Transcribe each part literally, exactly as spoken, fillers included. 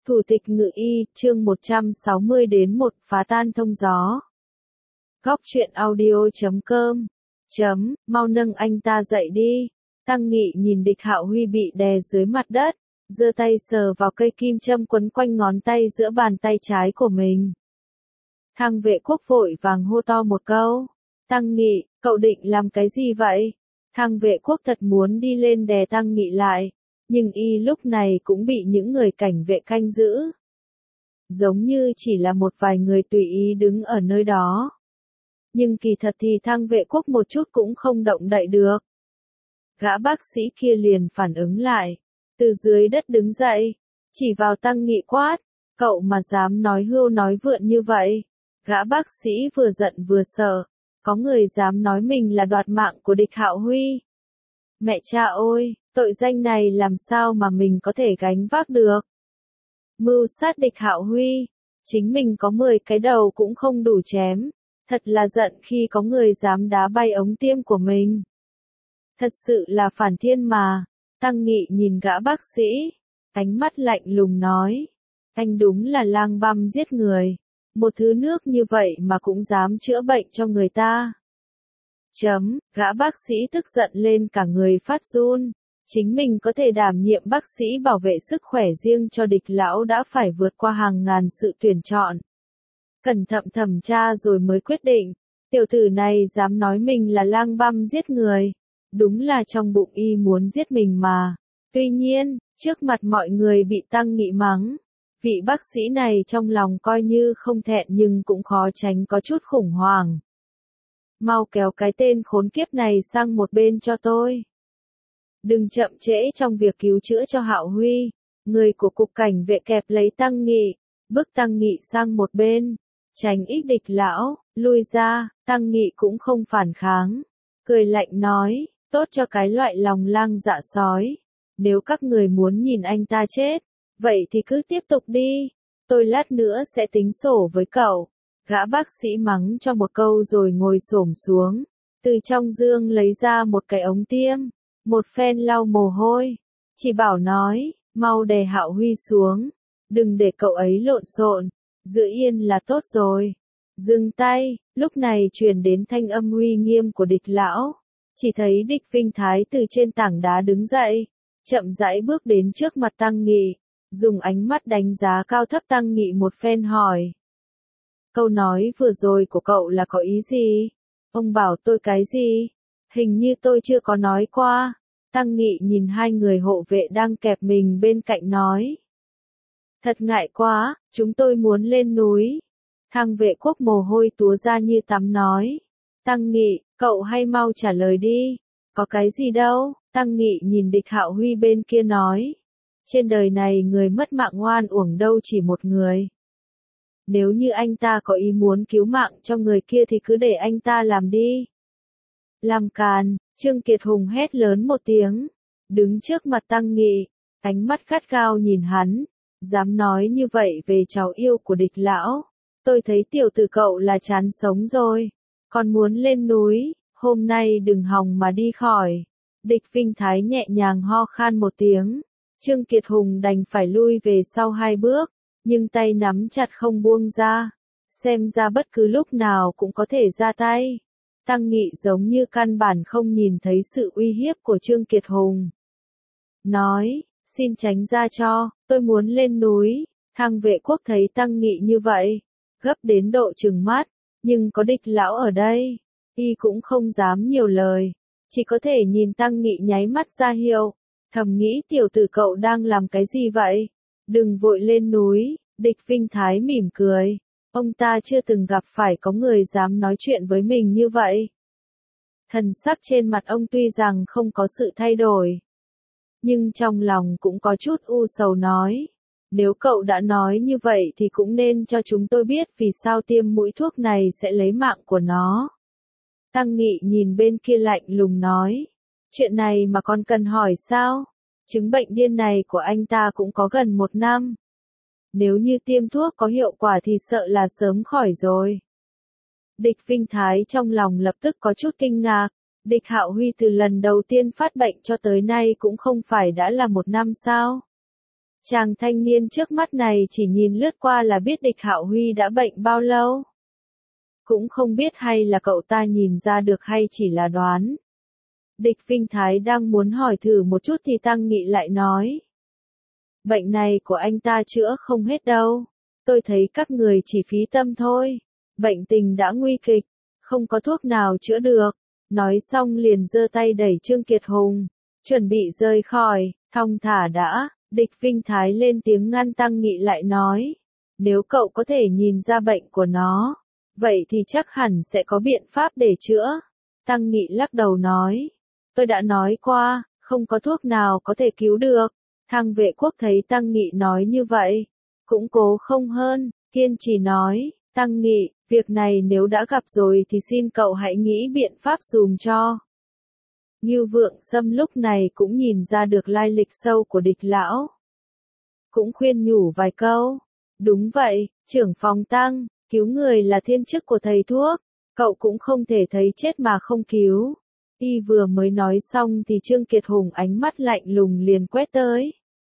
Thủ tịch Ngự Y, chương một trăm sáu mươi đến một, phá tan thông gió. Góc truyện audio chấm com. Chấm, mau nâng anh ta dậy đi. Tăng Nghị nhìn Địch Hạo Huy bị đè dưới mặt đất, giơ tay sờ vào cây kim châm quấn quanh ngón tay giữa bàn tay trái của mình. Thang Vệ Quốc vội vàng hô to một câu. Tăng Nghị, cậu định làm cái gì vậy? Thang Vệ Quốc thật muốn đi lên đè Tăng Nghị lại, nhưng y lúc này cũng bị những người cảnh vệ canh giữ. Giống như chỉ là một vài người tùy ý đứng ở nơi đó. Nhưng kỳ thật thì Thang Vệ Quốc một chút cũng không động đậy được. Gã bác sĩ kia liền phản ứng lại, từ dưới đất đứng dậy, chỉ vào Tăng Nghị quát, cậu mà dám nói hưu nói vượn như vậy. Gã bác sĩ vừa giận vừa sợ, có người dám nói mình là đoạt mạng của Địch Hạo Huy. Mẹ cha ơi, tội danh này làm sao mà mình có thể gánh vác được. Mưu sát Địch Hạo Huy, chính mình có mười cái đầu cũng không đủ chém, thật là giận khi có người dám đá bay ống tiêm của mình. Thật sự là phản thiên mà. Tăng Nghị nhìn gã bác sĩ, ánh mắt lạnh lùng nói, anh đúng là lang băm giết người, một thứ nước như vậy mà cũng dám chữa bệnh cho người ta. Chấm, gã bác sĩ tức giận lên cả người phát run, chính mình có thể đảm nhiệm bác sĩ bảo vệ sức khỏe riêng cho Địch lão đã phải vượt qua hàng ngàn sự tuyển chọn. Cẩn thận thẩm tra rồi mới quyết định, tiểu tử này dám nói mình là lang băm giết người, đúng là trong bụng y muốn giết mình mà. Tuy nhiên, trước mặt mọi người bị Tăng Nghị mắng, vị bác sĩ này trong lòng coi như không thẹn nhưng cũng khó tránh có chút khủng hoảng. Mau kéo cái tên khốn kiếp này sang một bên cho tôi. Đừng chậm trễ trong việc cứu chữa cho Hạo Huy. Người của cục cảnh vệ kẹp lấy Tăng Nghị, bước Tăng Nghị sang một bên, tránh ít Địch lão, lui ra. Tăng Nghị cũng không phản kháng, cười lạnh nói, tốt cho cái loại lòng lang dạ sói. Nếu các người muốn nhìn anh ta chết, vậy thì cứ tiếp tục đi, tôi lát nữa sẽ tính sổ với cậu. Gã bác sĩ mắng cho một câu rồi ngồi xổm xuống, từ trong dương lấy ra một cái ống tiêm, một phen lau mồ hôi, chỉ bảo nói, mau đè Hạo Huy xuống, đừng để cậu ấy lộn xộn, giữ yên là tốt rồi. Dừng tay, lúc này truyền đến thanh âm uy nghiêm của Địch lão, chỉ thấy Địch Vinh Thái từ trên tảng đá đứng dậy, chậm rãi bước đến trước mặt Tăng Nghị, dùng ánh mắt đánh giá cao thấp Tăng Nghị một phen hỏi. Câu nói vừa rồi của cậu là có ý gì? Ông bảo tôi cái gì? Hình như tôi chưa có nói qua. Tăng Nghị nhìn hai người hộ vệ đang kẹp mình bên cạnh nói. Thật ngại quá, chúng tôi muốn lên núi. Thang Vệ Quốc mồ hôi túa ra như tắm nói. Tăng Nghị, cậu hay mau trả lời đi. Có cái gì đâu? Tăng Nghị nhìn Địch Hạo Huy bên kia nói. Trên đời này người mất mạng oan uổng đâu chỉ một người. Nếu như anh ta có ý muốn cứu mạng cho người kia thì cứ để anh ta làm đi. Làm càn, Trương Kiệt Hùng hét lớn một tiếng, đứng trước mặt Tăng Nghị, ánh mắt gắt gao nhìn hắn, dám nói như vậy về cháu yêu của Địch lão. Tôi thấy tiểu tử cậu là chán sống rồi, còn muốn lên núi, hôm nay đừng hòng mà đi khỏi. Địch Vinh Thái nhẹ nhàng ho khan một tiếng, Trương Kiệt Hùng đành phải lui về sau hai bước, nhưng tay nắm chặt không buông ra, xem ra bất cứ lúc nào cũng có thể ra tay. Tăng Nghị giống như căn bản không nhìn thấy sự uy hiếp của Trương Kiệt Hùng. Nói, xin tránh ra cho, tôi muốn lên núi. Thang Vệ Quốc thấy Tăng Nghị như vậy, gấp đến độ trừng mắt, nhưng có Địch lão ở đây, y cũng không dám nhiều lời, chỉ có thể nhìn Tăng Nghị nháy mắt ra hiệu, thầm nghĩ tiểu tử cậu đang làm cái gì vậy? Đừng vội lên núi. Địch Vinh Thái mỉm cười, ông ta chưa từng gặp phải có người dám nói chuyện với mình như vậy. Thần sắc trên mặt ông tuy rằng không có sự thay đổi, nhưng trong lòng cũng có chút u sầu nói, nếu cậu đã nói như vậy thì cũng nên cho chúng tôi biết vì sao tiêm mũi thuốc này sẽ lấy mạng của nó. Tăng Nghị nhìn bên kia lạnh lùng nói, chuyện này mà còn cần hỏi sao? Chứng bệnh điên này của anh ta cũng có gần một năm. Nếu như tiêm thuốc có hiệu quả thì sợ là sớm khỏi rồi. Địch Vinh Thái trong lòng lập tức có chút kinh ngạc. Địch Hạo Huy từ lần đầu tiên phát bệnh cho tới nay cũng không phải đã là một năm sao? Chàng thanh niên trước mắt này chỉ nhìn lướt qua là biết địch Hạo Huy đã bệnh bao lâu. Cũng không biết hay là cậu ta nhìn ra được hay chỉ là đoán. Địch Vinh Thái đang muốn hỏi thử một chút thì Tăng Nghị lại nói. Bệnh này của anh ta chữa không hết đâu. Tôi thấy các người chỉ phí tâm thôi. Bệnh tình đã nguy kịch, không có thuốc nào chữa được. Nói xong liền giơ tay đẩy Trương Kiệt Hùng, chuẩn bị rời khỏi, thong thả đã. Địch Vinh Thái lên tiếng ngăn Tăng Nghị lại nói. Nếu cậu có thể nhìn ra bệnh của nó, vậy thì chắc hẳn sẽ có biện pháp để chữa. Tăng Nghị lắc đầu nói. Tôi đã nói qua, không có thuốc nào có thể cứu được. Thang Vệ Quốc thấy Tăng Nghị nói như vậy, cũng cố không hơn, kiên trì nói. Tăng Nghị, việc này nếu đã gặp rồi thì xin cậu hãy nghĩ biện pháp dùm cho. Ngưu Vượng Sâm lúc này cũng nhìn ra được lai lịch sâu của địch lão. Cũng khuyên nhủ vài câu. Đúng vậy, trưởng phòng Tăng, cứu người là thiên chức của thầy thuốc, cậu cũng không thể thấy chết mà không cứu. Y vừa mới nói xong thì Trương Kiệt Hùng ánh mắt lạnh lùng liền quét tới.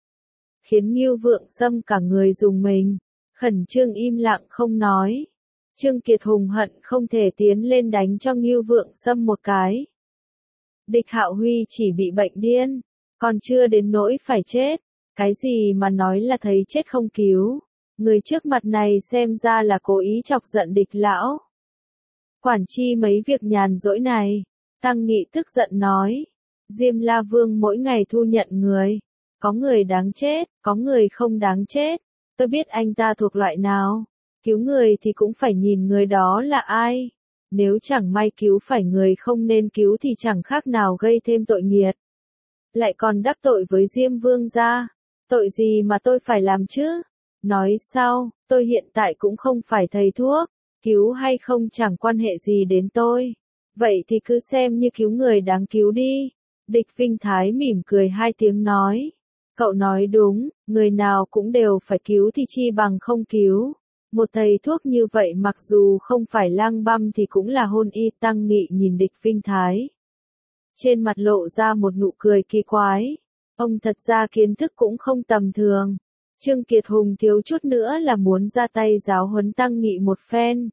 Khiến Ngưu Vượng Sâm cả người rùng mình, khẩn trương im lặng không nói. Trương Kiệt Hùng hận không thể tiến lên đánh cho Ngưu Vượng Sâm một cái. Địch Hạo Huy chỉ bị bệnh điên, còn chưa đến nỗi phải chết. Cái gì mà nói là thấy chết không cứu. Người trước mặt này xem ra là cố ý chọc giận địch lão. Quản chi mấy việc nhàn rỗi này. Tăng Nghị tức giận nói. Diêm La Vương mỗi ngày thu nhận người. Có người đáng chết, có người không đáng chết. Tôi biết anh ta thuộc loại nào. Cứu người thì cũng phải nhìn người đó là ai. Nếu chẳng may cứu phải người không nên cứu thì chẳng khác nào gây thêm tội nghiệt. Lại còn đắc tội với Diêm Vương gia. Tội gì mà tôi phải làm chứ? Nói sao, tôi hiện tại cũng không phải thầy thuốc. Cứu hay không chẳng quan hệ gì đến tôi. Vậy thì cứ xem như cứu người đáng cứu đi. Địch Vinh Thái mỉm cười hai tiếng nói. Cậu nói đúng, người nào cũng đều phải cứu thì chi bằng không cứu. Một thầy thuốc như vậy mặc dù không phải lang băm thì cũng là hôn y. Tăng Nghị nhìn địch Vinh Thái. Trên mặt lộ ra một nụ cười kỳ quái. Ông thật ra kiến thức cũng không tầm thường. Trương Kiệt Hùng thiếu chút nữa là muốn ra tay giáo huấn Tăng Nghị một phen.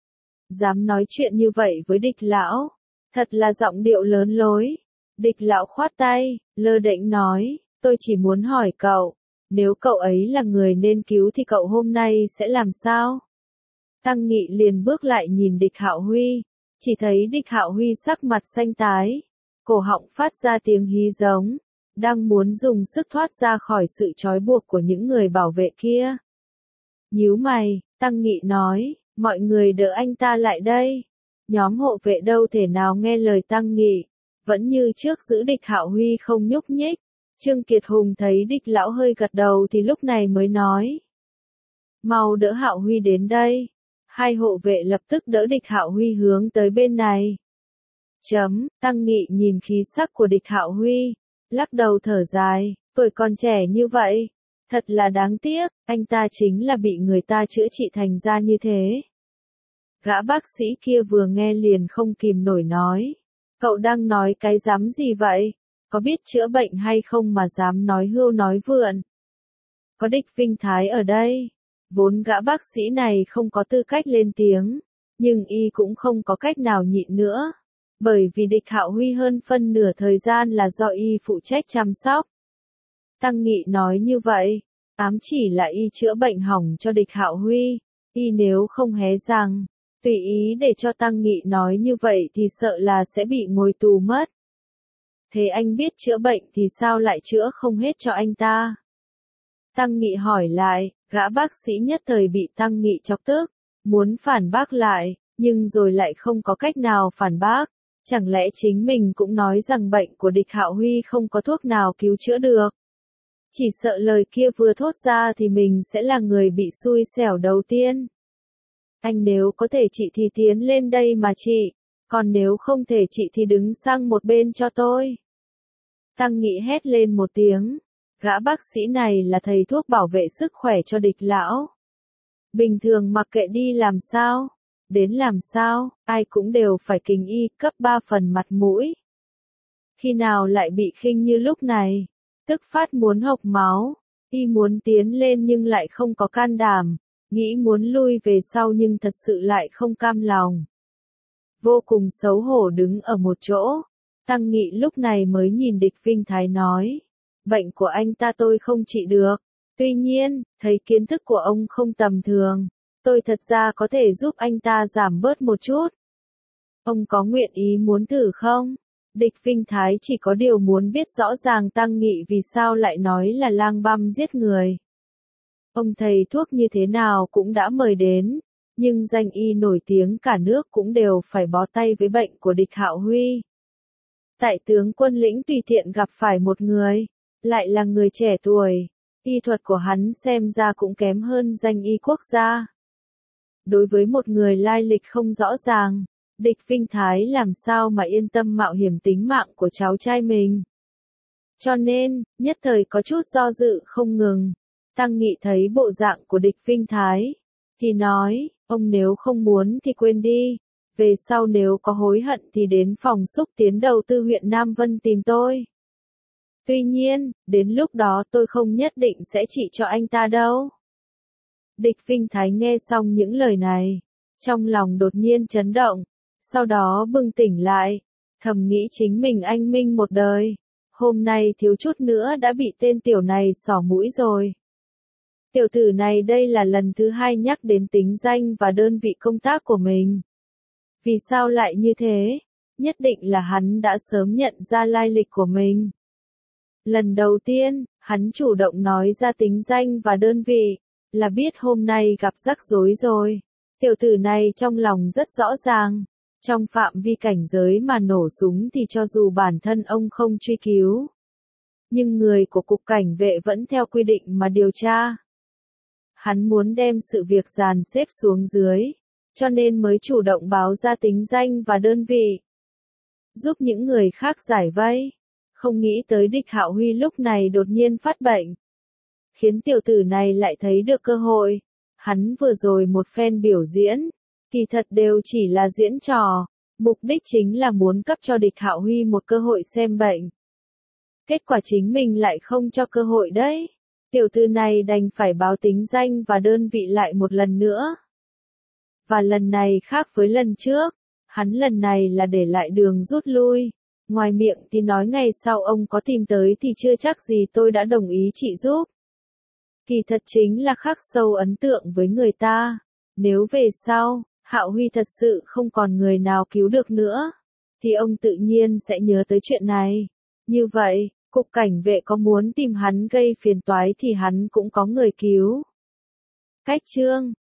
Dám nói chuyện như vậy với địch lão. Thật là giọng điệu lớn lối. Địch lão khoát tay, lơ đễnh nói. Tôi chỉ muốn hỏi cậu. Nếu cậu ấy là người nên cứu thì cậu hôm nay sẽ làm sao? Tăng Nghị liền bước lại nhìn địch Hạo Huy. Chỉ thấy địch Hạo Huy sắc mặt xanh tái. Cổ họng phát ra tiếng hí giống. Đang muốn dùng sức thoát ra khỏi sự trói buộc của những người bảo vệ kia. Nhíu mày, Tăng Nghị nói, mọi người đỡ anh ta lại đây. Nhóm hộ vệ đâu thể nào nghe lời Tăng Nghị, vẫn như trước giữ địch Hạo Huy không nhúc nhích. Trương Kiệt Hùng thấy địch lão hơi gật đầu thì lúc này mới nói. Mau đỡ Hạo Huy đến đây. Hai hộ vệ lập tức đỡ địch Hạo Huy hướng tới bên này. Chấm, Tăng Nghị nhìn khí sắc của địch Hạo Huy. Lắc đầu thở dài, tuổi còn trẻ như vậy. Thật là đáng tiếc, anh ta chính là bị người ta chữa trị thành ra như thế. Gã bác sĩ kia vừa nghe liền không kìm nổi nói. Cậu đang nói cái dám gì vậy? Có biết chữa bệnh hay không mà dám nói hưu nói vượn? Có địch Vinh Thái ở đây. Vốn gã bác sĩ này không có tư cách lên tiếng. Nhưng y cũng không có cách nào nhịn nữa. Bởi vì địch Hạo Huy hơn phân nửa thời gian là do y phụ trách chăm sóc. Tăng Nghị nói như vậy, ám chỉ là y chữa bệnh hỏng cho địch Hạo Huy. Y nếu không hé răng, tùy ý để cho Tăng Nghị nói như vậy thì sợ là sẽ bị ngồi tù mất. Thế anh biết chữa bệnh thì sao lại chữa không hết cho anh ta? Tăng Nghị hỏi lại, gã bác sĩ nhất thời bị Tăng Nghị chọc tức, muốn phản bác lại, nhưng rồi lại không có cách nào phản bác. Chẳng lẽ chính mình cũng nói rằng bệnh của địch Hạo Huy không có thuốc nào cứu chữa được? Chỉ sợ lời kia vừa thốt ra thì mình sẽ là người bị xui xẻo đầu tiên. Anh nếu có thể trị thì tiến lên đây mà trị, còn nếu không thể trị thì đứng sang một bên cho tôi. Tăng Nghị hét lên một tiếng. Gã bác sĩ này là thầy thuốc bảo vệ sức khỏe cho địch lão. Bình thường mặc kệ đi làm sao, đến làm sao, ai cũng đều phải kính y, cấp ba phần mặt mũi. Khi nào lại bị khinh như lúc này, tức phát muốn hộc máu. Y muốn tiến lên nhưng lại không có can đảm, nghĩ muốn lui về sau nhưng thật sự lại không cam lòng. Vô cùng xấu hổ đứng ở một chỗ, Tăng Nghị lúc này mới nhìn Địch Vinh Thái nói, bệnh của anh ta tôi không trị được, tuy nhiên, thấy kiến thức của ông không tầm thường, tôi thật ra có thể giúp anh ta giảm bớt một chút. Ông có nguyện ý muốn thử không? Địch Vinh Thái chỉ có điều muốn biết rõ ràng Tăng Nghị vì sao lại nói là lang băm giết người. Ông thầy thuốc như thế nào cũng đã mời đến, nhưng danh y nổi tiếng cả nước cũng đều phải bó tay với bệnh của Địch Hạo Huy. Tại tướng quân lĩnh tùy tiện gặp phải một người, lại là người trẻ tuổi, y thuật của hắn xem ra cũng kém hơn danh y quốc gia. Đối với một người lai lịch không rõ ràng, Địch Vinh Thái làm sao mà yên tâm mạo hiểm tính mạng của cháu trai mình. Cho nên, nhất thời có chút do dự không ngừng. Tăng Nghị thấy bộ dạng của Địch Vinh Thái, thì nói, ông nếu không muốn thì quên đi, về sau nếu có hối hận thì đến phòng xúc tiến đầu tư huyện Nam Vân tìm tôi. Tuy nhiên, đến lúc đó tôi không nhất định sẽ trị cho anh ta đâu. Địch Vinh Thái nghe xong những lời này, trong lòng đột nhiên chấn động, sau đó bừng tỉnh lại, thầm nghĩ chính mình anh minh một đời, hôm nay thiếu chút nữa đã bị tên tiểu này xỏ mũi rồi. Tiểu tử này đây là lần thứ hai nhắc đến tính danh và đơn vị công tác của mình. Vì sao lại như thế? Nhất định là hắn đã sớm nhận ra lai lịch của mình. Lần đầu tiên, hắn chủ động nói ra tính danh và đơn vị, là biết hôm nay gặp rắc rối rồi. Tiểu tử này trong lòng rất rõ ràng, trong phạm vi cảnh giới mà nổ súng thì cho dù bản thân ông không truy cứu, nhưng người của cục cảnh vệ vẫn theo quy định mà điều tra. Hắn muốn đem sự việc dàn xếp xuống dưới, cho nên mới chủ động báo ra tính danh và đơn vị, giúp những người khác giải vây. Không nghĩ tới Địch Hạo Huy lúc này đột nhiên phát bệnh, khiến tiểu tử này lại thấy được cơ hội. Hắn vừa rồi một phen biểu diễn, kỳ thật đều chỉ là diễn trò, mục đích chính là muốn cấp cho Địch Hạo Huy một cơ hội xem bệnh. Kết quả chính mình lại không cho cơ hội đấy. Tiểu tử này đành phải báo tính danh và đơn vị lại một lần nữa. Và lần này khác với lần trước, hắn lần này là để lại đường rút lui. Ngoài miệng thì nói ngày sau ông có tìm tới thì chưa chắc gì tôi đã đồng ý trị giúp. Kỳ thật chính là khắc sâu ấn tượng với người ta. Nếu về sau, Hạo Huy thật sự không còn người nào cứu được nữa, thì ông tự nhiên sẽ nhớ tới chuyện này. Như vậy, cục cảnh vệ có muốn tìm hắn gây phiền toái thì hắn cũng có người cứu. Cách chương